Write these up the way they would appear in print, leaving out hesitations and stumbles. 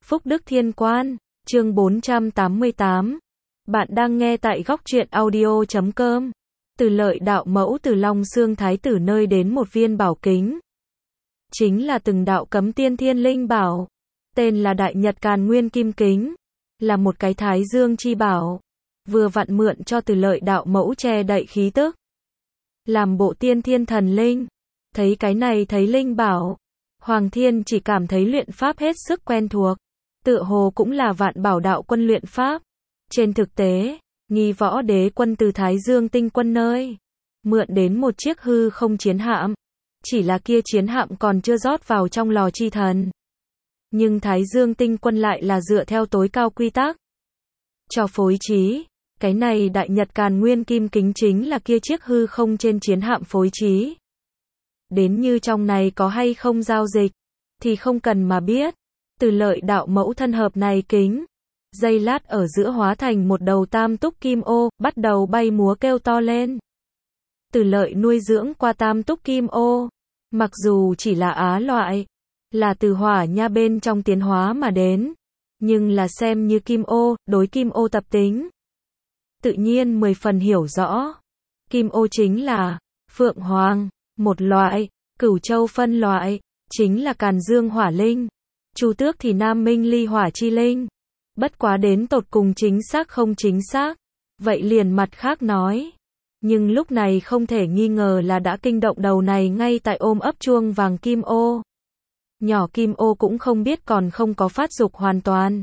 Phúc Đức Thiên Quan, chương 488. Bạn đang nghe tại góc truyện audio.com. Từ lợi đạo mẫu từ Long Xương Thái Tử nơi đến một viên bảo kính. Chính là từng đạo cấm tiên thiên linh bảo. Tên là Đại Nhật Càn Nguyên Kim Kính. Là một cái thái dương chi bảo. Vừa vặn mượn cho từ lợi đạo mẫu che đậy khí tức. Làm bộ tiên thiên thần linh. Thấy cái này thấy linh bảo. Hoàng Thiên chỉ cảm thấy luyện pháp hết sức quen thuộc. Tựa hồ cũng là vạn bảo đạo quân luyện pháp. Trên thực tế, Nghi Võ Đế quân từ Thái Dương Tinh Quân nơi mượn đến một chiếc hư không chiến hạm. Chỉ là kia chiến hạm còn chưa rót vào trong lò chi thần. Nhưng Thái Dương Tinh Quân lại là dựa theo tối cao quy tắc cho phối trí. Cái này Đại Nhật Càn Nguyên Kim Kính chính là kia chiếc hư không trên chiến hạm phối trí. Đến như trong này có hay không giao dịch, thì không cần mà biết. Từ lợi đạo mẫu thân hợp này kính, giây lát ở giữa hóa thành một đầu tam túc kim ô, bắt đầu bay múa kêu to lên. Từ lợi nuôi dưỡng qua tam túc kim ô, mặc dù chỉ là á loại, là từ hỏa nha bên trong tiến hóa mà đến, nhưng là xem như kim ô, đối kim ô tập tính. Tự nhiên 10 phần hiểu rõ. Kim ô chính là phượng hoàng, một loại, Cửu Châu phân loại, chính là Càn Dương hỏa linh. Chu Tước thì Nam Minh ly hỏa chi linh. Bất quá đến tột cùng chính xác không chính xác. Vậy liền mặt khác nói. Nhưng lúc này không thể nghi ngờ là đã kinh động đầu này ngay tại ôm ấp chuông vàng kim ô. Nhỏ kim ô cũng không biết còn không có phát dục hoàn toàn.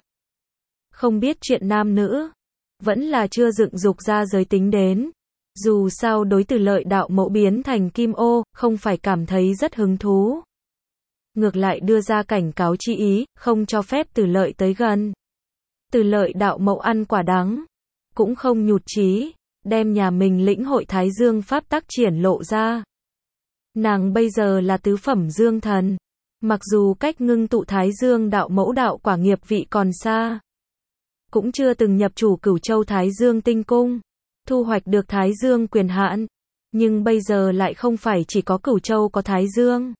Không biết chuyện nam nữ. Vẫn là chưa dựng dục ra giới tính đến. Dù sao đối từ lợi đạo mẫu biến thành kim ô, không phải cảm thấy rất hứng thú. Ngược lại đưa ra cảnh cáo chi ý, không cho phép từ lợi tới gần. Từ lợi đạo mẫu ăn quả đắng. Cũng không nhụt chí, đem nhà mình lĩnh hội Thái Dương pháp tắc triển lộ ra. Nàng bây giờ là tứ phẩm dương thần. Mặc dù cách ngưng tụ Thái Dương đạo mẫu đạo quả nghiệp vị còn xa. Cũng chưa từng nhập chủ Cửu Châu Thái Dương tinh cung. Thu hoạch được Thái Dương quyền hạn. Nhưng bây giờ lại không phải chỉ có Cửu Châu có Thái Dương.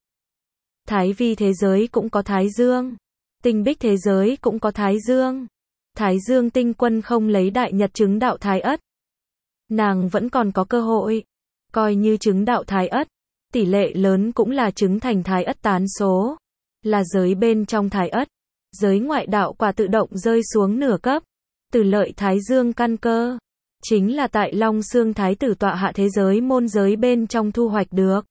Thái Vi thế giới cũng có Thái Dương. Tinh Bích thế giới cũng có Thái Dương. Thái Dương tinh quân không lấy Đại Nhật chứng đạo Thái Ất. Nàng vẫn còn có cơ hội. Coi như chứng đạo Thái Ất. Tỷ lệ lớn cũng là chứng thành Thái Ất tán số. Là giới bên trong Thái Ất. Giới ngoại đạo quả tự động rơi xuống nửa cấp. Từ lợi Thái Dương căn cơ. Chính là tại Long Xương Thái Tử tọa hạ thế giới môn giới bên trong thu hoạch được.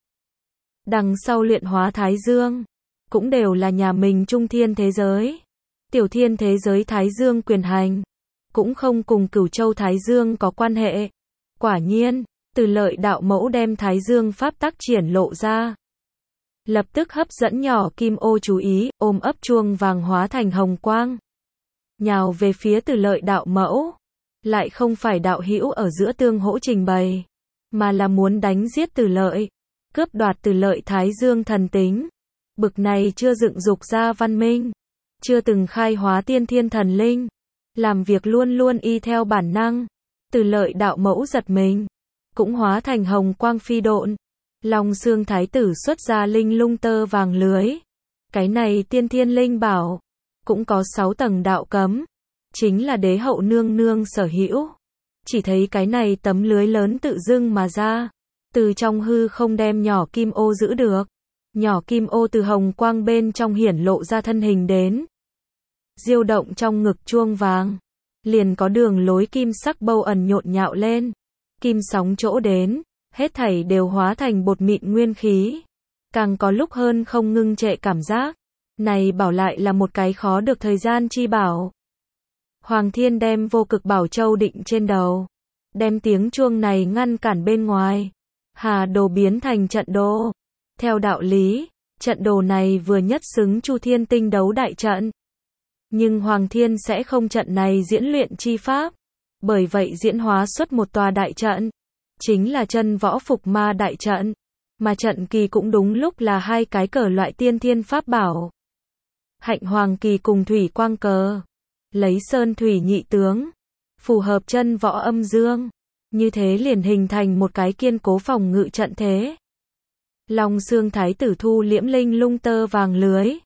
Đằng sau luyện hóa Thái Dương, cũng đều là nhà mình trung thiên thế giới. Tiểu thiên thế giới Thái Dương quyền hành, cũng không cùng Cửu Châu Thái Dương có quan hệ. Quả nhiên, từ lợi đạo mẫu đem Thái Dương pháp tắc triển lộ ra. Lập tức hấp dẫn nhỏ kim ô chú ý, ôm ấp chuông vàng hóa thành hồng quang. Nhào về phía từ lợi đạo mẫu. Lại không phải đạo hữu ở giữa tương hỗ trình bày, mà là muốn đánh giết từ lợi, cướp đoạt từ lợi Thái Dương thần tính. Bực này chưa dựng dục ra văn minh, chưa từng khai hóa tiên thiên thần linh, làm việc luôn luôn y theo bản năng. Từ lợi đạo mẫu giật mình, cũng hóa thành hồng quang phi độn. Long Xương Thái Tử xuất ra linh lung tơ vàng lưới. Cái này tiên thiên linh bảo, cũng có 6 tầng đạo cấm. Chính là đế hậu nương nương sở hữu. Chỉ thấy cái này tấm lưới lớn tự dưng mà ra. Từ trong hư không đem nhỏ kim ô giữ được. Nhỏ kim ô từ hồng quang bên trong hiển lộ ra thân hình đến. Diêu động trong ngực chuông vàng. Liền có đường lối kim sắc bâu ẩn nhộn nhạo lên. Kim sóng chỗ đến. Hết thảy đều hóa thành bột mịn nguyên khí. Càng có lúc hơn không ngưng trệ cảm giác. Này bảo lại là một cái khó được thời gian chi bảo. Hoàng Thiên đem vô cực bảo châu định trên đầu. Đem tiếng chuông này ngăn cản bên ngoài. Hà đồ biến thành trận đồ. Theo đạo lý, trận đồ này vừa nhất xứng Chu Thiên tinh đấu đại trận. Nhưng Hoàng Thiên sẽ không trận này diễn luyện chi pháp. Bởi vậy diễn hóa xuất một tòa đại trận. Chính là chân võ phục ma đại trận. Mà trận kỳ cũng đúng lúc là hai cái cờ loại tiên thiên pháp bảo. Hạnh hoàng kỳ cùng thủy quang cờ. Lấy sơn thủy nhị tướng. Phù hợp chân võ âm dương. Như thế liền hình thành một cái kiên cố phòng ngự trận thế. Long Xương Thái Tử thu liễm linh lung tơ vàng lưới.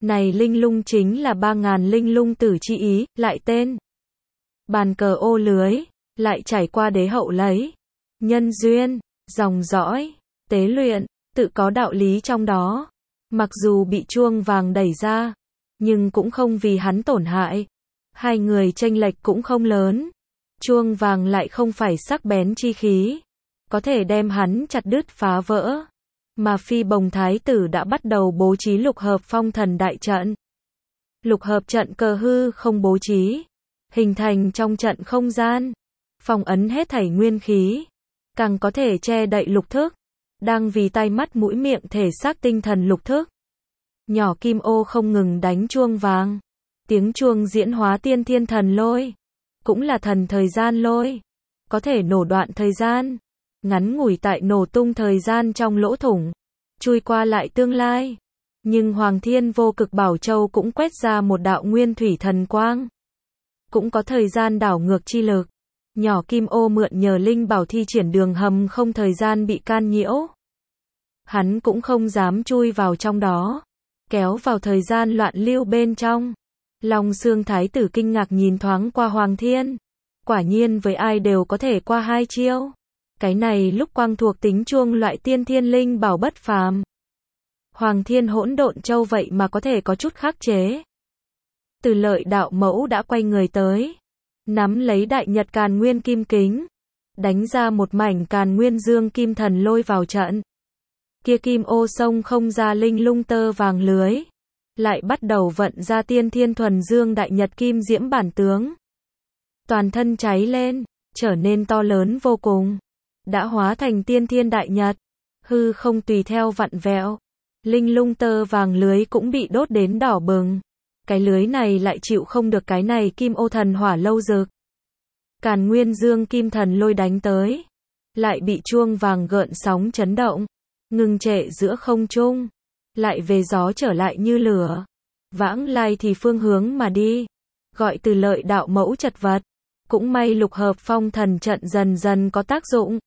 Này linh lung chính là 3.000 linh lung tử chi ý, lại tên. Bàn cờ ô lưới, lại trải qua đế hậu lấy. Nhân duyên, dòng dõi, tế luyện, tự có đạo lý trong đó. Mặc dù bị chuông vàng đẩy ra, nhưng cũng không vì hắn tổn hại. Hai người chênh lệch cũng không lớn. Chuông vàng lại không phải sắc bén chi khí, có thể đem hắn chặt đứt phá vỡ. Mà Phi Bồng Thái tử đã bắt đầu bố trí lục hợp phong thần đại trận. Lục hợp trận cơ hư không bố trí, hình thành trong trận không gian, phong ấn hết thảy nguyên khí, càng có thể che đậy lục thức, đang vì tai mắt mũi miệng thể xác tinh thần lục thức. Nhỏ kim ô không ngừng đánh chuông vàng, tiếng chuông diễn hóa tiên thiên thần lôi, cũng là thần thời gian lôi, có thể nổ đoạn thời gian, ngắn ngủi tại nổ tung thời gian trong lỗ thủng, chui qua lại tương lai. Nhưng Hoàng Thiên Vô Cực Bảo Châu cũng quét ra một đạo nguyên thủy thần quang, cũng có thời gian đảo ngược chi lực. Nhỏ kim ô mượn nhờ linh bảo thi triển đường hầm không thời gian bị can nhiễu. Hắn cũng không dám chui vào trong đó, kéo vào thời gian loạn lưu bên trong. Long Xương Thái tử kinh ngạc nhìn thoáng qua Hoàng Thiên. Quả nhiên với ai đều có thể qua hai chiêu. Cái này lúc quang thuộc tính chuông loại tiên thiên linh bảo bất phàm. Hoàng Thiên Hỗn Độn Châu vậy mà có thể có chút khắc chế. Từ Lợi đạo mẫu đã quay người tới, nắm lấy đại nhật càn nguyên kim kính, đánh ra một mảnh càn nguyên dương kim thần lôi vào trận. Kia kim ô sông không ra linh lung tơ vàng lưới, lại bắt đầu vận ra tiên thiên thuần dương đại nhật kim diễm bản tướng. Toàn thân cháy lên, trở nên to lớn vô cùng, đã hóa thành tiên thiên đại nhật, hư không tùy theo vặn vẹo. Linh lung tơ vàng lưới cũng bị đốt đến đỏ bừng. Cái lưới này lại chịu không được cái này kim ô thần hỏa lâu rực. Càn nguyên dương kim thần lôi đánh tới, lại bị chuông vàng gợn sóng chấn động, ngừng trệ giữa không trung, lại về gió trở lại như lửa, vãng lai thì phương hướng mà đi, gọi Từ Lợi đạo mẫu chật vật. Cũng may lục hợp phong thần trận dần dần có tác dụng.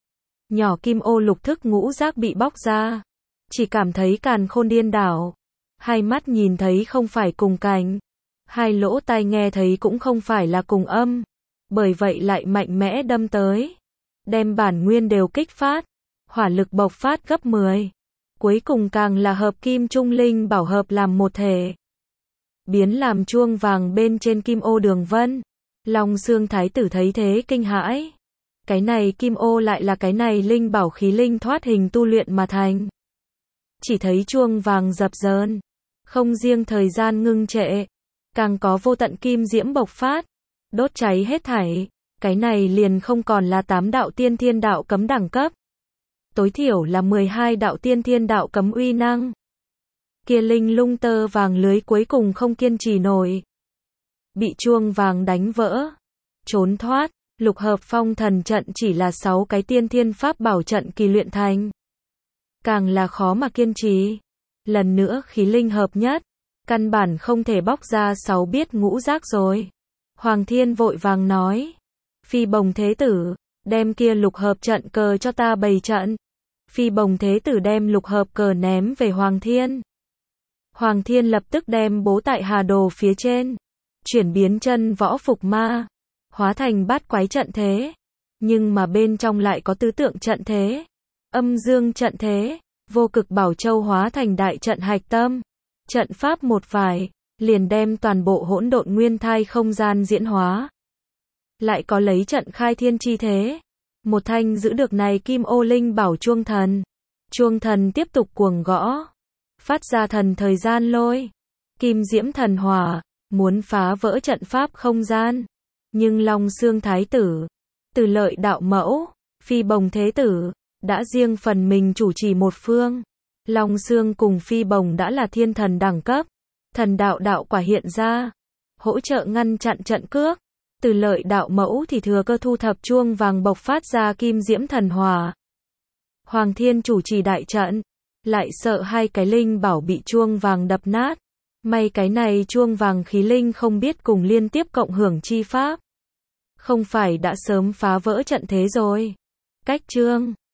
Nhỏ kim ô lục thức ngũ giác bị bóc ra, chỉ cảm thấy càn khôn điên đảo, hai mắt nhìn thấy không phải cùng cảnh, hai lỗ tai nghe thấy cũng không phải là cùng âm, bởi vậy lại mạnh mẽ đâm tới, đem bản nguyên đều kích phát, hỏa lực bộc phát gấp 10, cuối cùng càng là hợp kim trung linh bảo hợp làm một thể, biến làm chuông vàng bên trên kim ô đường vân. Long Xương Thái tử thấy thế kinh hãi, cái này kim ô lại là cái này linh bảo khí linh thoát hình tu luyện mà thành. Chỉ thấy chuông vàng dập dờn, không riêng thời gian ngưng trệ, càng có vô tận kim diễm bộc phát, đốt cháy hết thảy. Cái này liền không còn là 8 đạo tiên thiên đạo cấm đẳng cấp, tối thiểu là 12 đạo tiên thiên đạo cấm uy năng. Kia linh lung tơ vàng lưới cuối cùng không kiên trì nổi, bị chuông vàng đánh vỡ, trốn thoát. Lục hợp phong thần trận chỉ là 6 cái tiên thiên pháp bảo trận kỳ luyện thành, càng là khó mà kiên trì. Lần nữa khí linh hợp nhất, căn bản không thể bóc ra 6 biết ngũ giác rồi. Hoàng Thiên vội vàng nói, Phi Bồng Thế Tử, đem kia lục hợp trận cờ cho ta bày trận. Phi Bồng Thế Tử đem lục hợp cờ ném về Hoàng Thiên. Hoàng Thiên lập tức đem bố tại hà đồ phía trên, chuyển biến chân võ phục ma, hóa thành bát quái trận thế, nhưng mà bên trong lại có tứ tượng trận thế, âm dương trận thế. Vô Cực Bảo Châu hóa thành đại trận hạch tâm, trận pháp một vài, liền đem toàn bộ hỗn độn nguyên thai không gian diễn hóa. Lại có lấy trận khai thiên chi thế, một thanh giữ được này kim ô linh bảo chuông thần. Chuông thần tiếp tục cuồng gõ, phát ra thần thời gian lôi, kim diễm thần hỏa, muốn phá vỡ trận pháp không gian. Nhưng Long Xương Thái tử, Từ Lợi đạo mẫu, Phi Bồng Thế Tử đã riêng phần mình chủ trì một phương. Long Xương cùng Phi Bồng đã là thiên thần đẳng cấp, thần đạo đạo quả hiện ra, hỗ trợ ngăn chặn trận cước. Từ Lợi đạo mẫu thì thừa cơ thu thập chuông vàng bộc phát ra kim diễm thần hỏa. Hoàng Thiên chủ trì đại trận, lại sợ hai cái linh bảo bị chuông vàng đập nát. May cái này chuông vàng khí linh không biết cùng liên tiếp cộng hưởng chi pháp, không phải đã sớm phá vỡ trận thế rồi. Cách chương